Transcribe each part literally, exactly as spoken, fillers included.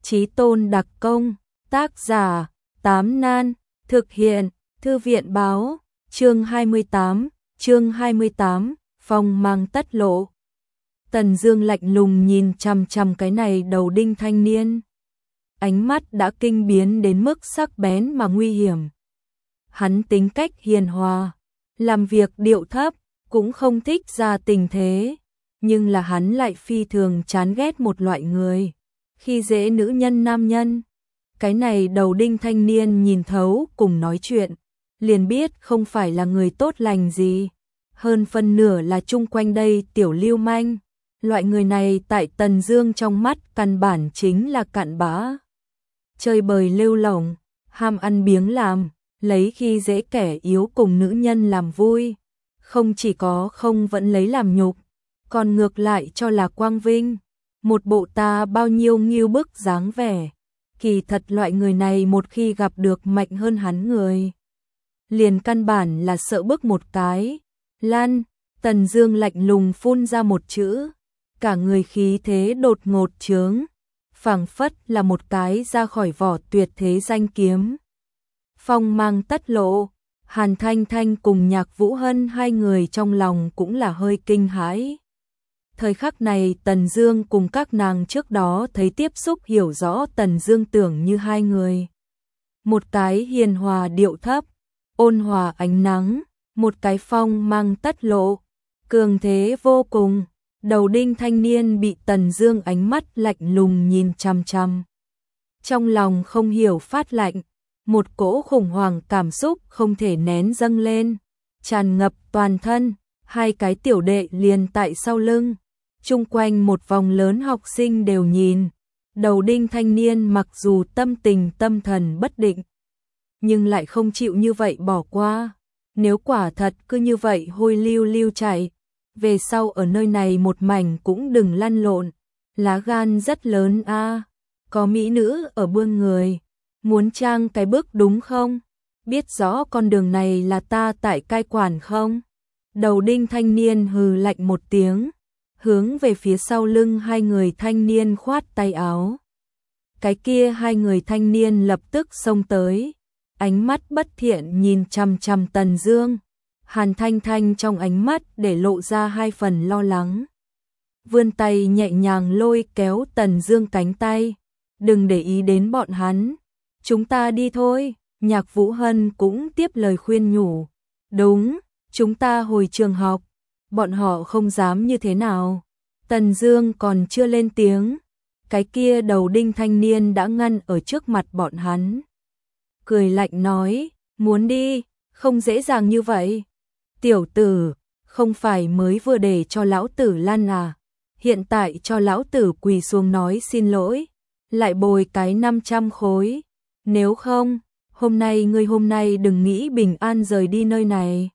Chí tôn đặc công, tác giả, Tám Nan, thực hiện, Thư viện báo, chương hai mươi tám, chương hai mươi tám, phong mang tất lộ. Tần Dương lạnh lùng nhìn chằm chằm cái này đầu đinh thanh niên. Ánh mắt đã kinh biến đến mức sắc bén mà nguy hiểm. Hắn tính cách hiền hòa, làm việc điệu thấp, cũng không thích ra tình thế, nhưng là hắn lại phi thường chán ghét một loại người, khi dễ nữ nhân nam nhân. Cái này đầu đinh thanh niên nhìn thấu cùng nói chuyện, liền biết không phải là người tốt lành gì, hơn phân nửa là chung quanh đây tiểu lưu manh. Loại người này tại Tần Dương trong mắt căn bản chính là cặn bã, chơi bời lêu lổng, ham ăn biếng làm, lấy khi dễ kẻ yếu cùng nữ nhân làm vui, không chỉ có không vẫn lấy làm nhục, còn ngược lại cho là quang vinh, một bộ ta bao nhiêu nghiêu bức dáng vẻ. Kỳ thật loại người này một khi gặp được mạnh hơn hắn người, liền căn bản là sợ bức một cái. Lan, Tần Dương lạnh lùng phun ra một chữ, cả người khí thế đột ngột chướng, phảng phất là một cái ra khỏi vỏ tuyệt thế danh kiếm. Phong mang tất lộ, Hàn Thanh Thanh cùng Nhạc Vũ Hân hai người trong lòng cũng là hơi kinh hãi. Thời khắc này Tần Dương cùng các nàng trước đó thấy tiếp xúc hiểu rõ Tần Dương tưởng như hai người. Một cái hiền hòa điệu thấp, ôn hòa ánh nắng, một cái phong mang tất lộ, cường thế vô cùng. Đầu đinh thanh niên bị Tần Dương ánh mắt lạnh lùng nhìn chằm chằm. Trong lòng không hiểu phát lạnh, một cỗ khủng hoảng cảm xúc không thể nén dâng lên, tràn ngập toàn thân, hai cái tiểu đệ liền tại sau lưng. Chung quanh một vòng lớn học sinh đều nhìn, đầu đinh thanh niên mặc dù tâm tình tâm thần bất định, nhưng lại không chịu như vậy bỏ qua. Nếu quả thật cứ như vậy hôi lưu lưu chạy, về sau ở nơi này một mảnh cũng đừng lăn lộn, lá gan rất lớn a. Có mỹ nữ ở buông người, muốn trang cái bức đúng không? Biết rõ con đường này là ta tại cai quản không? Đầu đinh thanh niên hừ lạnh một tiếng, hướng về phía sau lưng hai người thanh niên khoát tay áo. Cái kia hai người thanh niên lập tức xông tới, ánh mắt bất thiện nhìn chằm chằm Tần Dương. Hàn Thanh Thanh trong ánh mắt để lộ ra hai phần lo lắng. Vươn tay nhẹ nhàng lôi kéo Tần Dương cánh tay. Đừng để ý đến bọn hắn. Chúng ta đi thôi. Nhạc Vũ Hân cũng tiếp lời khuyên nhủ. Đúng, chúng ta hồi trường học. Bọn họ không dám như thế nào. Tần Dương còn chưa lên tiếng. Cái kia đầu đinh thanh niên đã ngăn ở trước mặt bọn hắn. Cười lạnh nói, muốn đi, không dễ dàng như vậy. Tiểu tử, không phải mới vừa để cho lão tử lăn à, hiện tại cho lão tử quỳ xuống nói xin lỗi, lại bồi cái năm trăm khối, nếu không, hôm nay ngươi hôm nay đừng nghĩ bình an rời đi nơi này.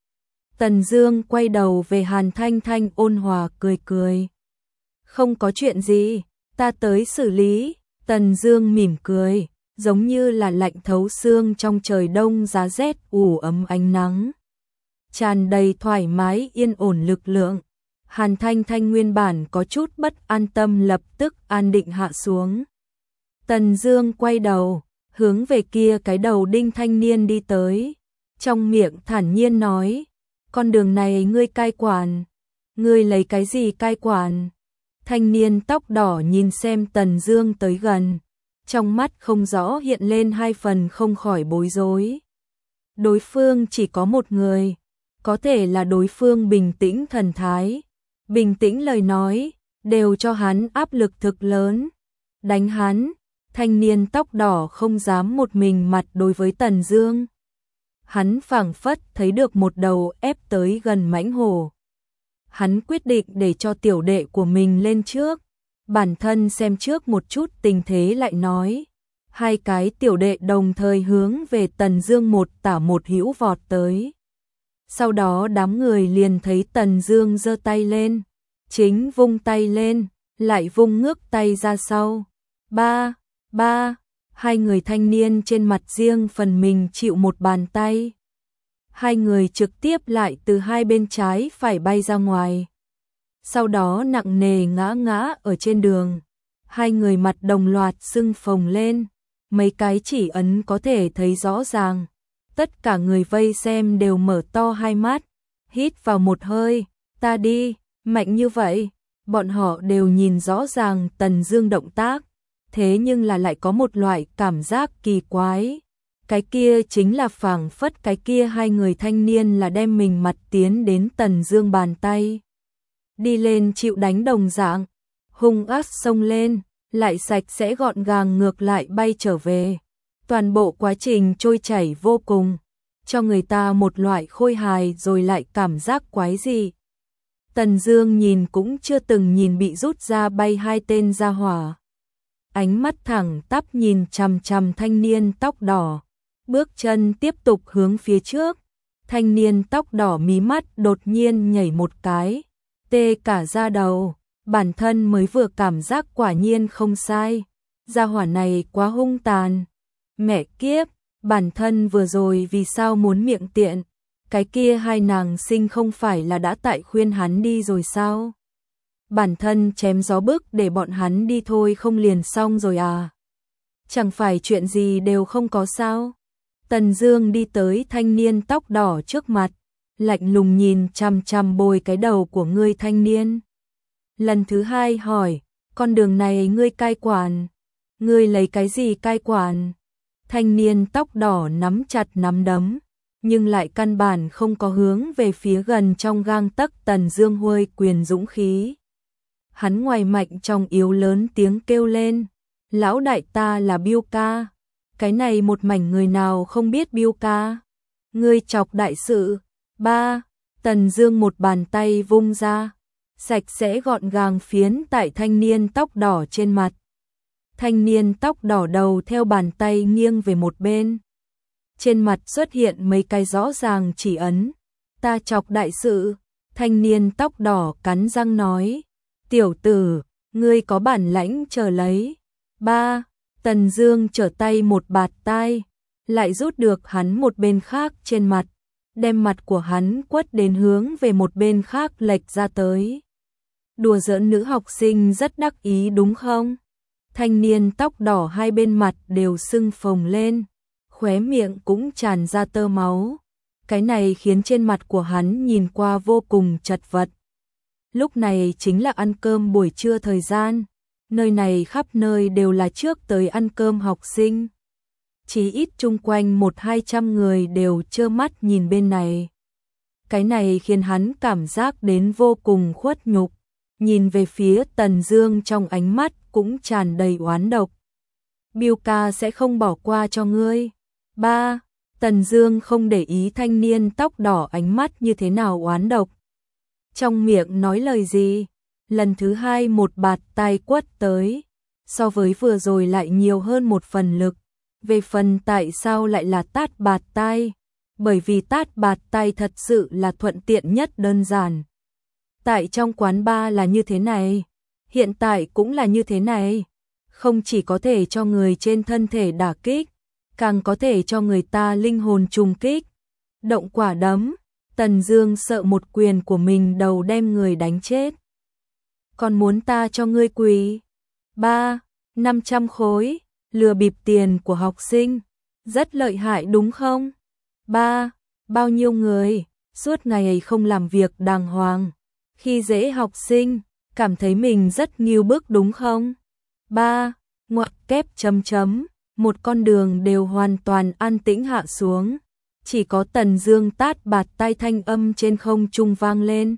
Tần Dương quay đầu về Hàn Thanh Thanh ôn hòa cười cười. Không có chuyện gì, ta tới xử lý. Tần Dương mỉm cười, giống như là lạnh thấu xương trong trời đông giá rét ủ ấm ánh nắng. Tràn đầy thoải mái yên ổn lực lượng. Hàn Thanh Thanh nguyên bản có chút bất an tâm lập tức an định hạ xuống. Tần Dương quay đầu, hướng về kia cái đầu đinh thanh niên đi tới. Trong miệng thản nhiên nói, con đường này ngươi cai quản. Ngươi lấy cái gì cai quản? Thanh niên tóc đỏ nhìn xem Tần Dương tới gần. Trong mắt không rõ hiện lên hai phần không khỏi bối rối. Đối phương chỉ có một người. Có thể là đối phương bình tĩnh thần thái, bình tĩnh lời nói, đều cho hắn áp lực thực lớn. Đánh hắn, thanh niên tóc đỏ không dám một mình mặt đối với Tần Dương. Hắn phảng phất thấy được một đầu ép tới gần mãnh hổ. Hắn quyết định để cho tiểu đệ của mình lên trước, bản thân xem trước một chút tình thế lại nói. Hai cái tiểu đệ đồng thời hướng về Tần Dương một tả một hữu vọt tới. Sau đó đám người liền thấy Tần Dương giơ tay lên, chính vung tay lên, lại vung ngước tay ra sau. Ba, ba, hai người thanh niên trên mặt riêng phần mình chịu một bàn tay. Hai người trực tiếp lại từ hai bên trái phải bay ra ngoài. Sau đó nặng nề ngã ngã ở trên đường. Hai người mặt đồng loạt sưng phồng lên, mấy cái chỉ ấn có thể thấy rõ ràng. Tất cả người vây xem đều mở to hai mắt, hít vào một hơi, ta đi, mạnh như vậy. Bọn họ đều nhìn rõ ràng Tần Dương động tác, thế nhưng là lại có một loại cảm giác kỳ quái. Cái kia chính là phảng phất cái kia hai người thanh niên là đem mình mặt tiến đến Tần Dương bàn tay. Đi lên chịu đánh đồng dạng, hung ác xông lên, lại sạch sẽ gọn gàng ngược lại bay trở về. Toàn bộ quá trình trôi chảy vô cùng, cho người ta một loại khôi hài rồi lại cảm giác quái dị. Tần Dương nhìn cũng chưa từng nhìn bị rút ra bay hai tên gia hỏa. Ánh mắt thẳng tắp nhìn chằm chằm thanh niên tóc đỏ, bước chân tiếp tục hướng phía trước. Thanh niên tóc đỏ mí mắt đột nhiên nhảy một cái, tê cả da đầu, bản thân mới vừa cảm giác quả nhiên không sai. Gia hỏa này quá hung tàn. Mẹ kiếp, bản thân vừa rồi vì sao muốn miệng tiện? Cái kia hai nàng sinh không phải là đã tại khuyên hắn đi rồi sao? Bản thân chém gió bức để bọn hắn đi thôi không liền xong rồi à? Chẳng phải chuyện gì đều không có sao? Tần Dương đi tới thanh niên tóc đỏ trước mặt, lạnh lùng nhìn chằm chằm bồi cái đầu của ngươi thanh niên. Lần thứ hai hỏi, con đường này ngươi cai quản? Ngươi lấy cái gì cai quản? Thanh niên tóc đỏ nắm chặt nắm đấm, nhưng lại căn bản không có hướng về phía gần trong gang tấc Tần Dương huôi quyền dũng khí. Hắn ngoài mạnh trong yếu lớn tiếng kêu lên, lão đại ta là Biêu ca. Cái này một mảnh người nào không biết Biêu ca. Ngươi chọc đại sự. Ba, Tần Dương một bàn tay vung ra, sạch sẽ gọn gàng phiến tại thanh niên tóc đỏ trên mặt. Thanh niên tóc đỏ đầu theo bàn tay nghiêng về một bên. Trên mặt xuất hiện mấy cái rõ ràng chỉ ấn. Ta chọc đại sự. Thanh niên tóc đỏ cắn răng nói, tiểu tử, ngươi có bản lãnh chờ lấy. Ba, Tần Dương trở tay một bạt tai, lại rút được hắn một bên khác trên mặt, đem mặt của hắn quất đến hướng về một bên khác lệch ra tới. Đùa giỡn nữ học sinh rất đắc ý đúng không? Thanh niên tóc đỏ hai bên mặt đều sưng phồng lên, khóe miệng cũng tràn ra tơ máu. Cái này khiến trên mặt của hắn nhìn qua vô cùng chật vật. Lúc này chính là ăn cơm buổi trưa thời gian, nơi này khắp nơi đều là trước tới ăn cơm học sinh. Chỉ ít chung quanh một hai trăm người đều trơ mắt nhìn bên này. Cái này khiến hắn cảm giác đến vô cùng khuất nhục, nhìn về phía Tần Dương trong ánh mắt cũng tràn đầy oán độc. Biêu ca sẽ không bỏ qua cho ngươi. Ba, Tần Dương không để ý thanh niên tóc đỏ ánh mắt như thế nào oán độc. Trong miệng nói lời gì? Lần thứ hai một bạt tai quất tới, so với vừa rồi lại nhiều hơn một phần lực. Về phần tại sao lại là tát bạt tai? Bởi vì tát bạt tai thật sự là thuận tiện nhất đơn giản. Tại trong quán bar là như thế này, hiện tại cũng là như thế này. Không chỉ có thể cho người trên thân thể đả kích, càng có thể cho người ta linh hồn trùng kích. Động quả đấm, Tần Dương sợ một quyền của mình đầu đem người đánh chết. Còn muốn ta cho ngươi quỳ? Ba, năm trăm khối, lừa bịp tiền của học sinh, rất lợi hại đúng không? Ba, bao nhiêu người, suốt ngày không làm việc đàng hoàng, khi dễ học sinh, cảm thấy mình rất nghiêu bức đúng không? Ba, ngoặc kép chấm chấm, một con đường đều hoàn toàn an tĩnh hạ xuống. Chỉ có Tần Dương tát bạt tai thanh âm trên không trung vang lên.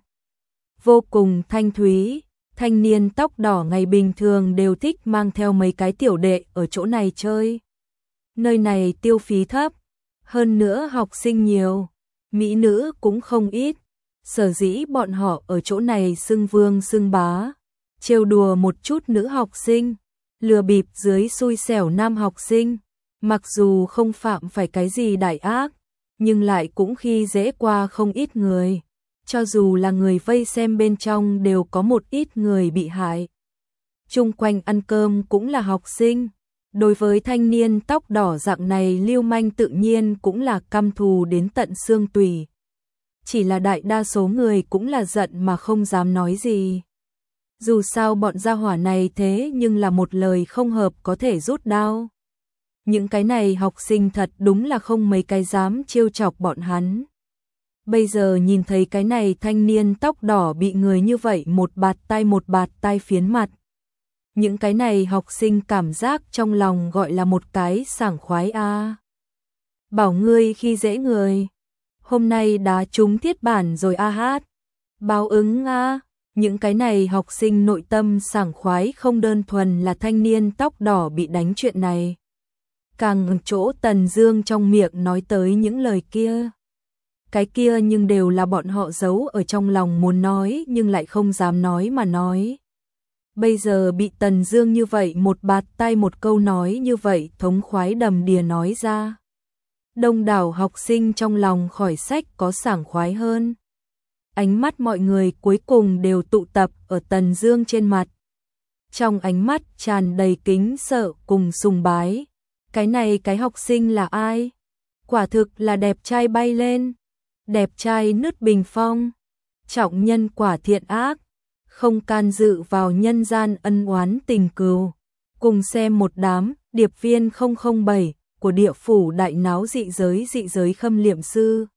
Vô cùng thanh thúy, thanh niên tóc đỏ ngày bình thường đều thích mang theo mấy cái tiểu đệ ở chỗ này chơi. Nơi này tiêu phí thấp, hơn nữa học sinh nhiều, mỹ nữ cũng không ít. Sở dĩ bọn họ ở chỗ này xưng vương xưng bá, trêu đùa một chút nữ học sinh, lừa bịp dưới xui xẻo nam học sinh. Mặc dù không phạm phải cái gì đại ác, nhưng lại cũng khi dễ qua không ít người. Cho dù là người vây xem bên trong đều có một ít người bị hại. Chung quanh ăn cơm cũng là học sinh. Đối với thanh niên tóc đỏ dạng này lưu manh tự nhiên cũng là căm thù đến tận xương tủy. Chỉ là đại đa số người cũng là giận mà không dám nói gì. Dù sao bọn gia hỏa này thế nhưng là một lời không hợp có thể rút đao. Những cái này học sinh thật đúng là không mấy cái dám trêu chọc bọn hắn. Bây giờ nhìn thấy cái này thanh niên tóc đỏ bị người như vậy một bạt tay một bạt tay phiến mặt. Những cái này học sinh cảm giác trong lòng gọi là một cái sảng khoái a. À. Bảo ngươi khi dễ người. Hôm nay đá trúng thiết bản rồi a hát. Báo ứng a. À. Những cái này học sinh nội tâm sảng khoái không đơn thuần là thanh niên tóc đỏ bị đánh chuyện này. Càng chỗ Tần Dương trong miệng nói tới những lời kia. Cái kia nhưng đều là bọn họ giấu ở trong lòng muốn nói nhưng lại không dám nói mà nói. Bây giờ bị Tần Dương như vậy một bạt tay một câu nói như vậy thống khoái đầm đìa nói ra. Đông đảo học sinh trong lòng khỏi sách có sảng khoái hơn. Ánh mắt mọi người cuối cùng đều tụ tập ở Tần Dương trên mặt. Trong ánh mắt tràn đầy kính sợ cùng sùng bái. Cái này cái học sinh là ai? Quả thực là đẹp trai bay lên. Đẹp trai nứt bình phong. Trọng nhân quả thiện ác. Không can dự vào nhân gian ân oán tình cừu. Cùng xem một đám điệp viên không không bảy của địa phủ đại náo dị giới dị giới khâm liệm sư.